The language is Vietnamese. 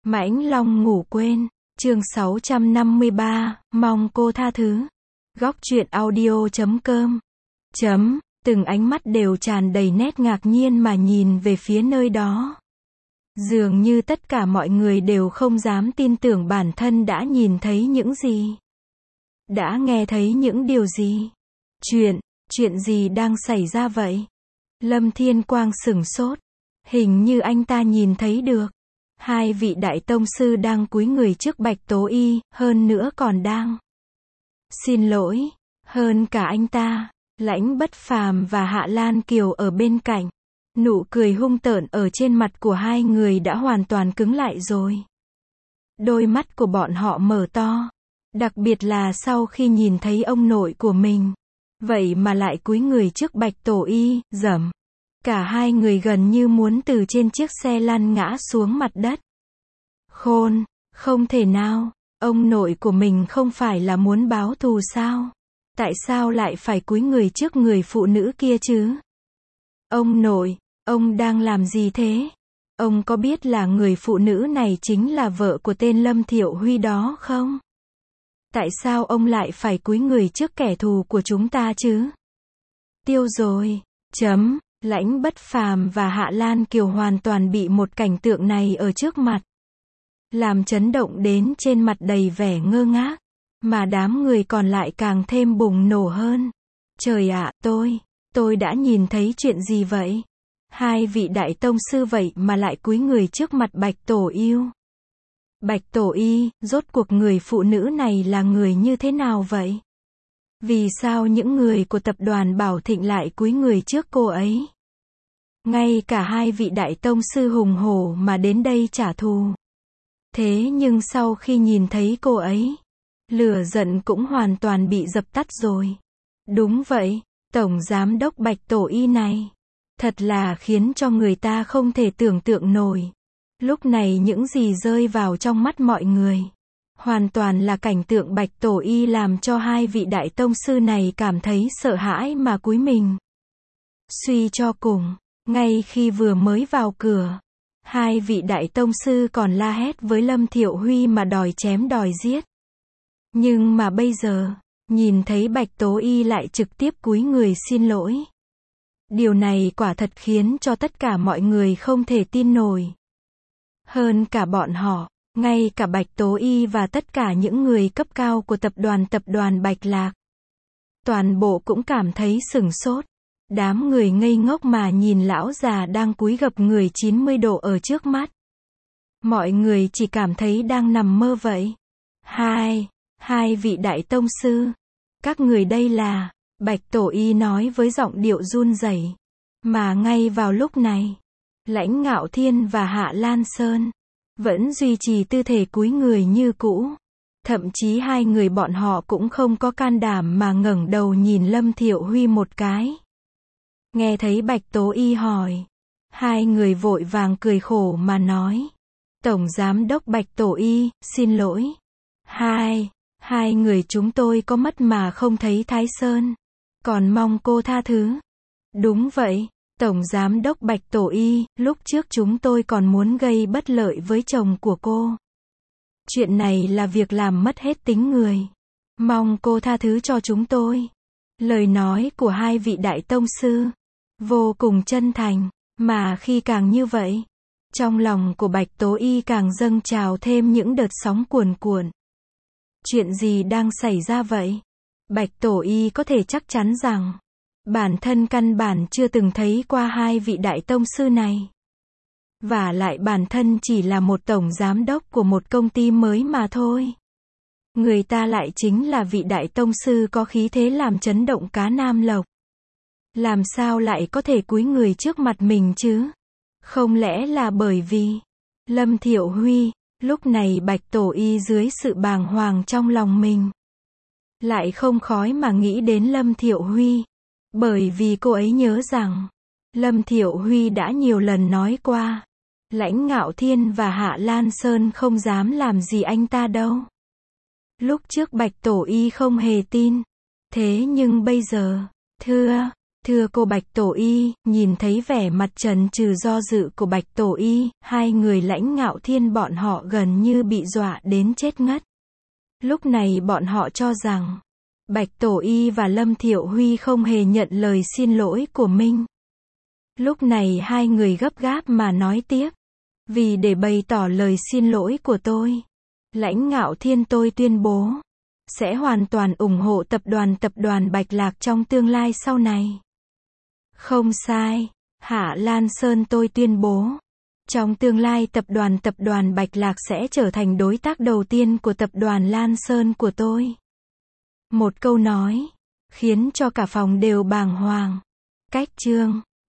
Mãnh Long ngủ quên, chương 653, mong cô tha thứ. Góc truyện audio.com. Từng ánh mắt đều tràn đầy nét ngạc nhiên mà nhìn về phía nơi đó. Dường như tất cả mọi người đều không dám tin tưởng bản thân đã nhìn thấy những gì. Đã nghe thấy những điều gì. Chuyện gì đang xảy ra vậy? Lâm Thiên Quang sửng sốt. Hình như anh ta nhìn thấy được. Hai vị đại tông sư đang cúi người trước Bạch Tố Y, hơn nữa còn đang xin lỗi. Hơn cả anh ta, Lãnh Bất Phàm và Hạ Lan Kiều ở bên cạnh. Nụ cười hung tợn ở trên mặt của hai người đã hoàn toàn cứng lại rồi. Đôi mắt của bọn họ mở to. Đặc biệt là sau khi nhìn thấy ông nội của mình. Vậy mà lại cúi người trước Bạch Tố Y, dầm. Cả hai người gần như muốn từ trên chiếc xe lăn ngã xuống mặt đất. Khôn, không thể nào, ông nội của mình không phải là muốn báo thù sao? Tại sao lại phải cúi người trước người phụ nữ kia chứ? Ông nội, ông đang làm gì thế? Ông có biết là người phụ nữ này chính là vợ của tên Lâm Thiệu Huy đó không? Tại sao ông lại phải cúi người trước kẻ thù của chúng ta chứ? Tiêu rồi. Lãnh Bất Phàm và Hạ Lan Kiều hoàn toàn bị một cảnh tượng này ở trước mặt làm chấn động đến trên mặt đầy vẻ ngơ ngác, mà đám người còn lại càng thêm bùng nổ hơn. Trời ạ, tôi đã nhìn thấy chuyện gì vậy? Hai vị đại tông sư vậy mà lại cúi người trước mặt Bạch Tổ Yêu. Bạch Tổ Y, rốt cuộc người phụ nữ này là người như thế nào vậy? Vì sao những người của tập đoàn Bảo Thịnh lại cúi người trước cô ấy? Ngay cả hai vị đại tông sư hùng hổ mà đến đây trả thù. Thế nhưng sau khi nhìn thấy cô ấy, lửa giận cũng hoàn toàn bị dập tắt rồi. Đúng vậy, Tổng Giám đốc Bạch Tổ Y này, thật là khiến cho người ta không thể tưởng tượng nổi. Lúc này những gì rơi vào trong mắt mọi người, hoàn toàn là cảnh tượng Bạch Tổ Y làm cho hai vị đại tông sư này cảm thấy sợ hãi mà cúi mình. Suy cho cùng, ngay khi vừa mới vào cửa, hai vị đại tông sư còn la hét với Lâm Thiệu Huy mà đòi chém đòi giết. Nhưng mà bây giờ, nhìn thấy Bạch Tố Y lại trực tiếp cúi người xin lỗi. Điều này quả thật khiến cho tất cả mọi người không thể tin nổi. Hơn cả bọn họ, ngay cả Bạch Tố Y và tất cả những người cấp cao của tập đoàn Bạch Lạc. Toàn bộ cũng cảm thấy sửng sốt. Đám người ngây ngốc mà nhìn lão già đang cúi gập người 90 độ ở trước mắt. Mọi người chỉ cảm thấy đang nằm mơ vậy. Hai vị đại tông sư. Các người đây là, Bạch Tổ Y nói với giọng điệu run rẩy. Mà ngay vào lúc này, Lãnh Ngạo Thiên và Hạ Lan Sơn vẫn duy trì tư thế cúi người như cũ. Thậm chí hai người bọn họ cũng không có can đảm mà ngẩng đầu nhìn Lâm Thiệu Huy một cái. Nghe thấy Bạch Tố Y hỏi, hai người vội vàng cười khổ mà nói. Tổng Giám đốc Bạch Tổ Y, xin lỗi. Hai người chúng tôi có mất mà không thấy Thái Sơn. Còn mong cô tha thứ. Đúng vậy, Tổng Giám đốc Bạch Tổ Y, lúc trước chúng tôi còn muốn gây bất lợi với chồng của cô. Chuyện này là việc làm mất hết tính người. Mong cô tha thứ cho chúng tôi. Lời nói của hai vị đại tông sư vô cùng chân thành, mà khi càng như vậy, trong lòng của Bạch Tố Y càng dâng trào thêm những đợt sóng cuồn cuộn. Chuyện gì đang xảy ra vậy? Bạch Tổ Y có thể chắc chắn rằng, bản thân căn bản chưa từng thấy qua hai vị đại tông sư này. Và lại bản thân chỉ là một tổng giám đốc của một công ty mới mà thôi. Người ta lại chính là vị đại tông sư có khí thế làm chấn động cá Nam Lộc. Làm sao lại có thể cúi người trước mặt mình chứ? Không lẽ là bởi vì Lâm Thiệu Huy? Lúc này Bạch Tổ Y dưới sự bàng hoàng trong lòng mình, lại không khói mà nghĩ đến Lâm Thiệu Huy. Bởi vì cô ấy nhớ rằng, Lâm Thiệu Huy đã nhiều lần nói qua, Lãnh Ngạo Thiên và Hạ Lan Sơn không dám làm gì anh ta đâu. Lúc trước Bạch Tổ Y không hề tin. Thế nhưng bây giờ, Thưa cô Bạch Tổ Y, nhìn thấy vẻ mặt chần chừ do dự của Bạch Tổ Y, hai người Lãnh Ngạo Thiên bọn họ gần như bị dọa đến chết ngất. Lúc này bọn họ cho rằng, Bạch Tổ Y và Lâm Thiệu Huy không hề nhận lời xin lỗi của mình. Lúc này hai người gấp gáp mà nói tiếp. Vì để bày tỏ lời xin lỗi của tôi, Lãnh Ngạo Thiên tôi tuyên bố, sẽ hoàn toàn ủng hộ tập đoàn Bạch Lạc trong tương lai sau này. Không sai, Hạ Lan Sơn tôi tuyên bố, trong tương lai tập đoàn Bạch Lạc sẽ trở thành đối tác đầu tiên của tập đoàn Lan Sơn của tôi. Một câu nói, khiến cho cả phòng đều bàng hoàng. Cách chương